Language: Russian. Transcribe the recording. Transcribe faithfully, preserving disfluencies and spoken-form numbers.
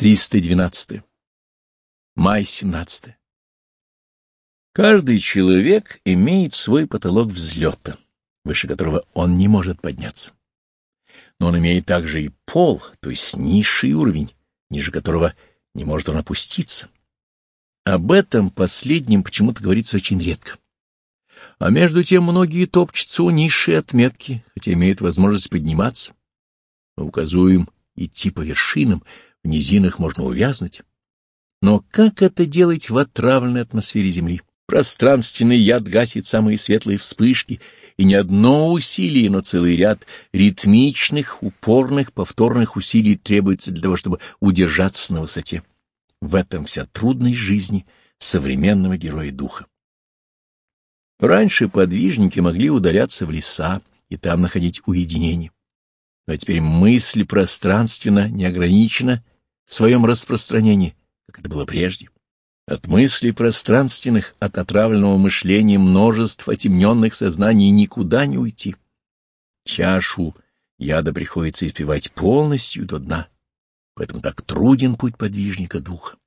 триста двенадцатое. Май семнадцатое. Каждый человек имеет свой потолок взлета, выше которого он не может подняться. Но он имеет также и пол, то есть низший уровень, ниже которого не может он опуститься. Об этом последнем почему-то говорится очень редко. А между тем многие топчутся у низшей отметки, хотя имеют возможность подниматься. Мы указуем идти по вершинам, в низинах можно увязнуть. Но как это делать в отравленной атмосфере Земли? Пространственный яд гасит самые светлые вспышки, и не одно усилие, но целый ряд ритмичных, упорных, повторных усилий требуется для того, чтобы удержаться на высоте. В этом вся трудность жизни современного героя духа. Раньше подвижники могли удаляться в леса и там находить уединение. Но теперь мысль пространственно не ограничена в своем распространении, как это было прежде. От мыслей пространственных, от отравленного мышления множеств отемненных сознаний никуда не уйти. Чашу яда приходится испивать полностью до дна, поэтому так труден путь подвижника духа.